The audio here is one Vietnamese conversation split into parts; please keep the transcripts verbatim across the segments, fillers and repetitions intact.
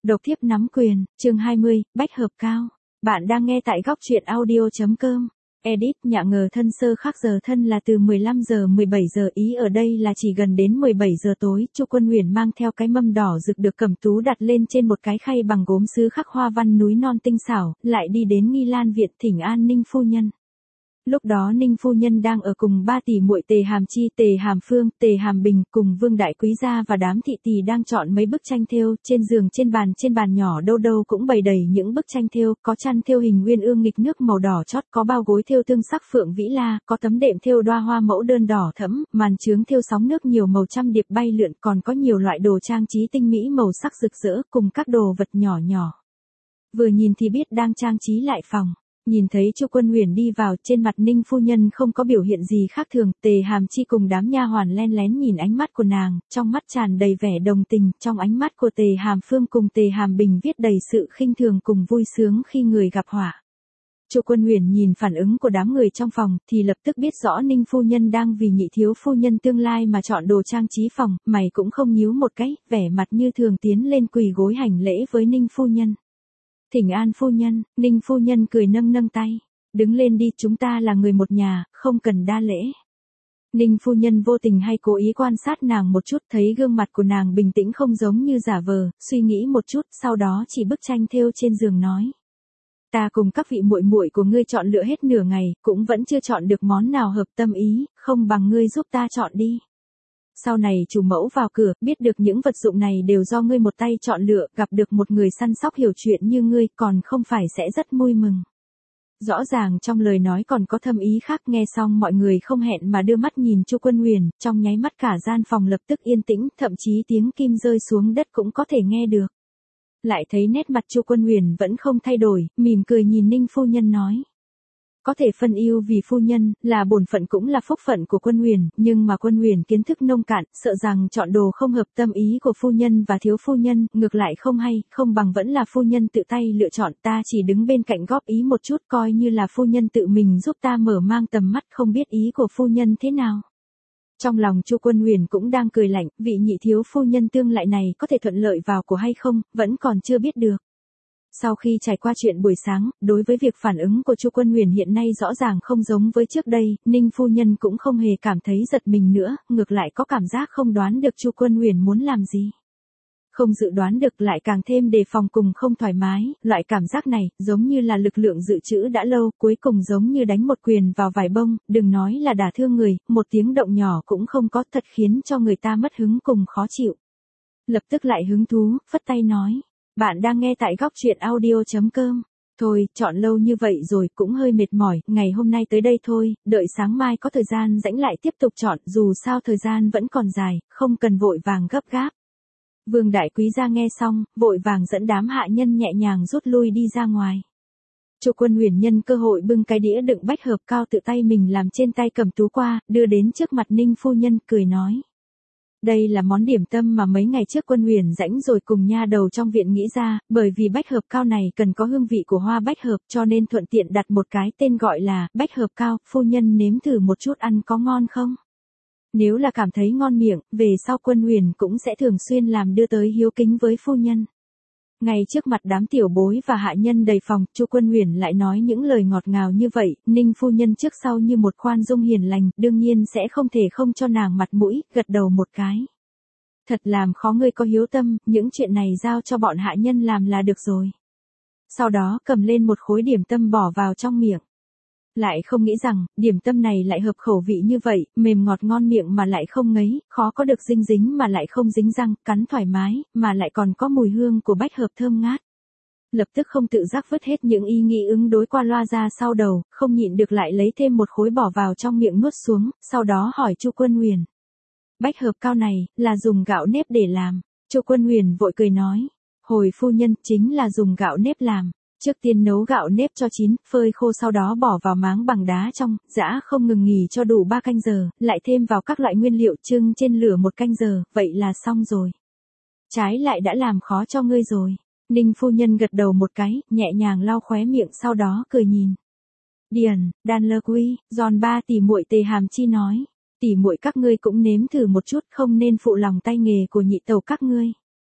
Độc thiếp nắm quyền, chương hai mươi, bách hợp cao. Bạn đang nghe tại góc truyện audio.com. Edit nhạ ngờ thân sơ khắc giờ thân là từ mười lăm giờ mười bảy giờ, ý ở đây là chỉ gần đến mười bảy giờ tối. Chu Quân Huyền mang theo cái mâm đỏ rực được Cẩm Tú đặt lên trên một cái khay bằng gốm sứ khắc hoa văn núi non tinh xảo, lại đi đến Nghi Lan viện thỉnh an Ninh phu nhân. Lúc đó Ninh phu nhân đang ở cùng ba tỷ muội Tề Hàm Chi, Tề Hàm Phương, Tề Hàm Bình cùng Vương Đại Quý gia và đám thị tỳ đang chọn mấy bức tranh thêu. Trên giường, trên bàn, trên bàn nhỏ đâu đâu cũng bày đầy những bức tranh thêu, có chăn thêu hình uyên ương nghịch nước màu đỏ chót, có bao gối thêu tương sắc phượng vĩ la, có tấm đệm thêu đóa hoa mẫu đơn đỏ thẫm, màn trướng thêu sóng nước nhiều màu trăm điệp bay lượn, còn có nhiều loại đồ trang trí tinh mỹ màu sắc rực rỡ cùng các đồ vật nhỏ nhỏ. Vừa nhìn thì biết đang trang trí lại phòng. Nhìn thấy Chu Quân Huyền đi vào, trên mặt Ninh phu nhân không có biểu hiện gì khác thường. Tề Hàm Chi cùng đám nha hoàn len lén nhìn ánh mắt của nàng, trong mắt tràn đầy vẻ đồng tình, trong ánh mắt của Tề Hàm Phương cùng Tề Hàm Bình viết đầy sự khinh thường cùng vui sướng khi người gặp họa. Chu Quân Huyền nhìn phản ứng của đám người trong phòng, thì lập tức biết rõ Ninh phu nhân đang vì nhị thiếu phu nhân tương lai mà chọn đồ trang trí phòng, mày cũng không nhíu một cái, vẻ mặt như thường tiến lên quỳ gối hành lễ với Ninh phu nhân. Thỉnh an phu nhân. Ninh phu nhân cười nâng nâng tay. Đứng lên đi, chúng ta là người một nhà, không cần đa lễ. Ninh phu nhân vô tình hay cố ý quan sát nàng một chút, thấy gương mặt của nàng bình tĩnh không giống như giả vờ, suy nghĩ một chút, sau đó chỉ bức tranh thêu trên giường nói. Ta cùng các vị muội muội của ngươi chọn lựa hết nửa ngày, cũng vẫn chưa chọn được món nào hợp tâm ý, không bằng ngươi giúp ta chọn đi. Sau này chủ mẫu vào cửa, biết được những vật dụng này đều do ngươi một tay chọn lựa, gặp được một người săn sóc hiểu chuyện như ngươi, còn không phải sẽ rất vui mừng. Rõ ràng trong lời nói còn có thâm ý khác. Nghe xong mọi người không hẹn mà đưa mắt nhìn Chu Quân Huyền, trong nháy mắt cả gian phòng lập tức yên tĩnh, thậm chí tiếng kim rơi xuống đất cũng có thể nghe được. Lại thấy nét mặt Chu Quân Huyền vẫn không thay đổi, mỉm cười nhìn Ninh phu nhân nói. Có thể phân ưu vì phu nhân, là bổn phận cũng là phúc phận của Quân Huyền, nhưng mà Quân Huyền kiến thức nông cạn, sợ rằng chọn đồ không hợp tâm ý của phu nhân và thiếu phu nhân, ngược lại không hay, không bằng vẫn là phu nhân tự tay lựa chọn, ta chỉ đứng bên cạnh góp ý một chút, coi như là phu nhân tự mình giúp ta mở mang tầm mắt, không biết ý của phu nhân thế nào. Trong lòng Chu Quân Huyền cũng đang cười lạnh, vị nhị thiếu phu nhân tương lại này có thể thuận lợi vào của hay không, vẫn còn chưa biết được. Sau khi trải qua chuyện buổi sáng, đối với việc phản ứng của Chu Quân Huyền hiện nay rõ ràng không giống với trước đây, Ninh phu nhân cũng không hề cảm thấy giật mình nữa, ngược lại có cảm giác không đoán được Chu Quân Huyền muốn làm gì. Không dự đoán được lại càng thêm đề phòng cùng không thoải mái, loại cảm giác này, giống như là lực lượng dự trữ đã lâu, cuối cùng giống như đánh một quyền vào vải bông, đừng nói là đả thương người, một tiếng động nhỏ cũng không có, thật khiến cho người ta mất hứng cùng khó chịu. Lập tức lại hứng thú, phất tay nói. Bạn đang nghe tại góc truyện audio.com. Thôi, chọn lâu như vậy rồi cũng hơi mệt mỏi, ngày hôm nay tới đây thôi, đợi sáng mai có thời gian rảnh lại tiếp tục chọn, dù sao thời gian vẫn còn dài, không cần vội vàng gấp gáp. Vương Đại Quý gia nghe xong, vội vàng dẫn đám hạ nhân nhẹ nhàng rút lui đi ra ngoài. Chu Quân Huyền nhân cơ hội bưng cái đĩa đựng bách hợp cao tự tay mình làm trên tay Cẩm Tú qua, đưa đến trước mặt Ninh phu nhân, cười nói. Đây là món điểm tâm mà mấy ngày trước Quân Huyền rãnh rồi cùng nha đầu trong viện nghĩ ra, bởi vì bách hợp cao này cần có hương vị của hoa bách hợp, cho nên thuận tiện đặt một cái tên gọi là bách hợp cao, phu nhân nếm thử một chút ăn có ngon không? Nếu là cảm thấy ngon miệng, về sau Quân Huyền cũng sẽ thường xuyên làm đưa tới hiếu kính với phu nhân. Ngay trước mặt đám tiểu bối và hạ nhân đầy phòng, Chu Quân Huyền lại nói những lời ngọt ngào như vậy, Ninh phu nhân trước sau như một khoan dung hiền lành, đương nhiên sẽ không thể không cho nàng mặt mũi, gật đầu một cái. Thật làm khó ngươi có hiếu tâm, những chuyện này giao cho bọn hạ nhân làm là được rồi. Sau đó cầm lên một khối điểm tâm bỏ vào trong miệng. Lại không nghĩ rằng, điểm tâm này lại hợp khẩu vị như vậy, mềm ngọt ngon miệng mà lại không ngấy, khó có được dinh dính mà lại không dính răng, cắn thoải mái, mà lại còn có mùi hương của bách hợp thơm ngát. Lập tức không tự giác vứt hết những ý nghĩ ứng đối qua loa ra sau đầu, không nhịn được lại lấy thêm một khối bỏ vào trong miệng nuốt xuống, sau đó hỏi Chu Quân Huyền. Bách hợp cao này, là dùng gạo nếp để làm. Chu Quân Huyền vội cười nói. Hồi phu nhân, chính là dùng gạo nếp làm. Trước tiên nấu gạo nếp cho chín, phơi khô sau đó bỏ vào máng bằng đá trong, giã không ngừng nghỉ cho đủ ba canh giờ, lại thêm vào các loại nguyên liệu trưng trên lửa một canh giờ, vậy là xong rồi. Trái lại đã làm khó cho ngươi rồi. Ninh phu nhân gật đầu một cái, nhẹ nhàng lau khóe miệng sau đó cười nhìn. Điền, Đan Lơ Quy, giòn ba tỷ muội Tề Hàm Chi nói. Tỷ muội các ngươi cũng nếm thử một chút, không nên phụ lòng tay nghề của nhị tẩu các ngươi.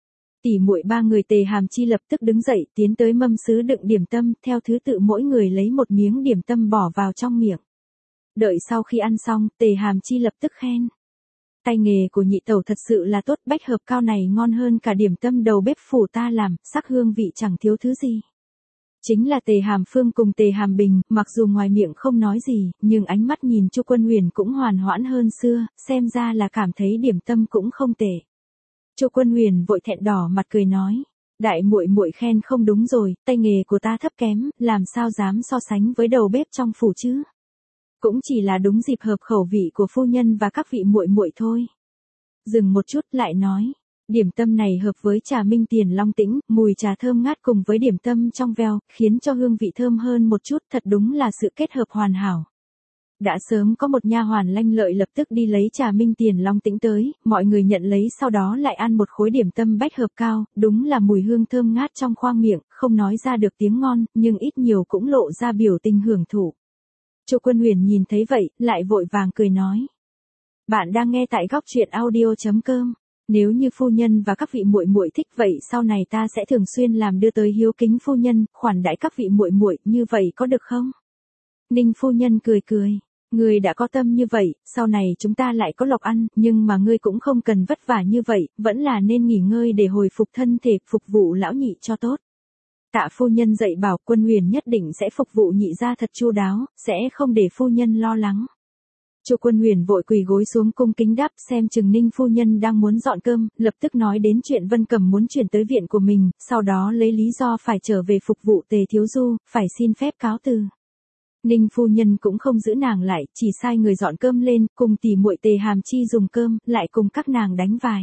Tỷ muội ba người Tề Hàm Chi lập tức đứng dậy, tiến tới mâm sứ đựng điểm tâm, theo thứ tự mỗi người lấy một miếng điểm tâm bỏ vào trong miệng. Đợi sau khi ăn xong, Tề Hàm Chi lập tức khen. Tay nghề của nhị tẩu thật sự là tốt, bách hợp cao này ngon hơn cả điểm tâm đầu bếp phủ ta làm, sắc hương vị chẳng thiếu thứ gì. Chính là Tề Hàm Phương cùng Tề Hàm Bình, mặc dù ngoài miệng không nói gì, nhưng ánh mắt nhìn Chu Quân Huyền cũng hoàn hoãn hơn xưa, xem ra là cảm thấy điểm tâm cũng không tệ. Chu Quân Huyền vội thẹn đỏ mặt cười nói, đại muội muội khen không đúng rồi, tay nghề của ta thấp kém, làm sao dám so sánh với đầu bếp trong phủ chứ? Cũng chỉ là đúng dịp hợp khẩu vị của phu nhân và các vị muội muội thôi. Dừng một chút lại nói, điểm tâm này hợp với trà Minh Tiền Long Tĩnh, mùi trà thơm ngát cùng với điểm tâm trong veo, khiến cho hương vị thơm hơn một chút, thật đúng là sự kết hợp hoàn hảo. Đã sớm có một nha hoàn lanh lợi lập tức đi lấy trà Minh Tiền Long Tĩnh tới, mọi người nhận lấy sau đó lại ăn một khối điểm tâm bách hợp cao, đúng là mùi hương thơm ngát trong khoang miệng, không nói ra được tiếng ngon, nhưng ít nhiều cũng lộ ra biểu tình hưởng thụ. Chu Quân Huyền nhìn thấy vậy, lại vội vàng cười nói. Bạn đang nghe tại góc truyện audio chấm com. Nếu như phu nhân và các vị muội muội thích vậy sau này ta sẽ thường xuyên làm đưa tới hiếu kính phu nhân, khoản đãi các vị muội muội, như vậy có được không? Ninh phu nhân cười cười. Ngươi đã có tâm như vậy, sau này chúng ta lại có lộc ăn, nhưng mà ngươi cũng không cần vất vả như vậy, vẫn là nên nghỉ ngơi để hồi phục thân thể, phục vụ lão nhị cho tốt. Tạ phu nhân dạy bảo Quân Huyền nhất định sẽ phục vụ nhị gia thật chu đáo, sẽ không để phu nhân lo lắng. Chu Quân Huyền vội quỳ gối xuống cung kính đáp, xem chừng Ninh phu nhân đang muốn dọn cơm, lập tức nói đến chuyện Vân Cẩm muốn chuyển tới viện của mình, sau đó lấy lý do phải trở về phục vụ Tề thiếu du, phải xin phép cáo từ. Ninh phu nhân cũng không giữ nàng lại, chỉ sai người dọn cơm lên, cùng tỷ muội Tề Hàm Chi dùng cơm, lại cùng các nàng đánh vài.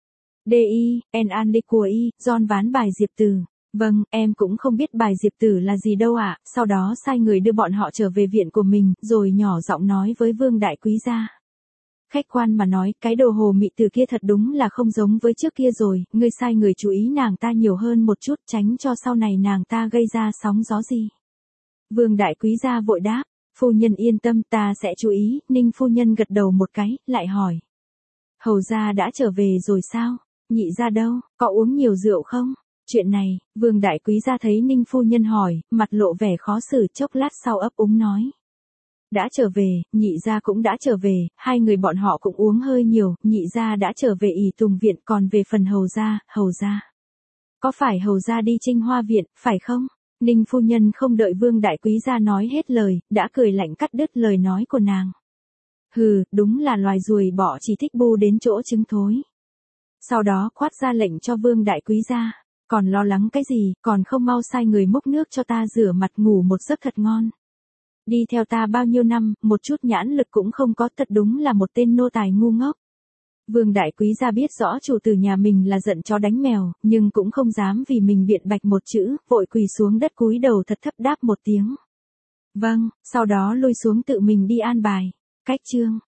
D.I. En An Lê của Y, John ván bài Diệp Tử. Vâng, em cũng không biết bài Diệp Tử là gì đâu ạ, sau đó sai người đưa bọn họ trở về viện của mình, rồi nhỏ giọng nói với Vương Đại Quý gia. Khách quan mà nói, cái đồ hồ mị tử kia thật đúng là không giống với trước kia rồi, ngươi sai người chú ý nàng ta nhiều hơn một chút, tránh cho sau này nàng ta gây ra sóng gió gì. Vương Đại Quý gia vội đáp, phu nhân yên tâm, ta sẽ chú ý. Ninh phu nhân gật đầu một cái, lại hỏi. Hầu gia đã trở về rồi sao? Nhị gia đâu, có uống nhiều rượu không? Chuyện này, Vương Đại Quý gia thấy Ninh phu nhân hỏi, mặt lộ vẻ khó xử, chốc lát sau ấp úng nói. Đã trở về, nhị gia cũng đã trở về, hai người bọn họ cũng uống hơi nhiều, nhị gia đã trở về ỷ Tùng viện, còn về phần hầu gia, hầu gia. Có phải hầu gia đi Trinh Hoa viện, phải không? Ninh phu nhân không đợi Vương Đại Quý gia nói hết lời, đã cười lạnh cắt đứt lời nói của nàng. Hừ, đúng là loài ruồi bọ chỉ thích bu đến chỗ trứng thối. Sau đó khoát ra lệnh cho Vương Đại Quý gia. Còn lo lắng cái gì, còn không mau sai người múc nước cho ta rửa mặt ngủ một giấc thật ngon. Đi theo ta bao nhiêu năm, một chút nhãn lực cũng không có, thật đúng là một tên nô tài ngu ngốc. Vương Đại Quý gia biết rõ chủ tử nhà mình là giận chó đánh mèo, nhưng cũng không dám vì mình biện bạch một chữ, vội quỳ xuống đất cúi đầu thật thấp đáp một tiếng. Vâng, sau đó lui xuống tự mình đi an bài. Cách chương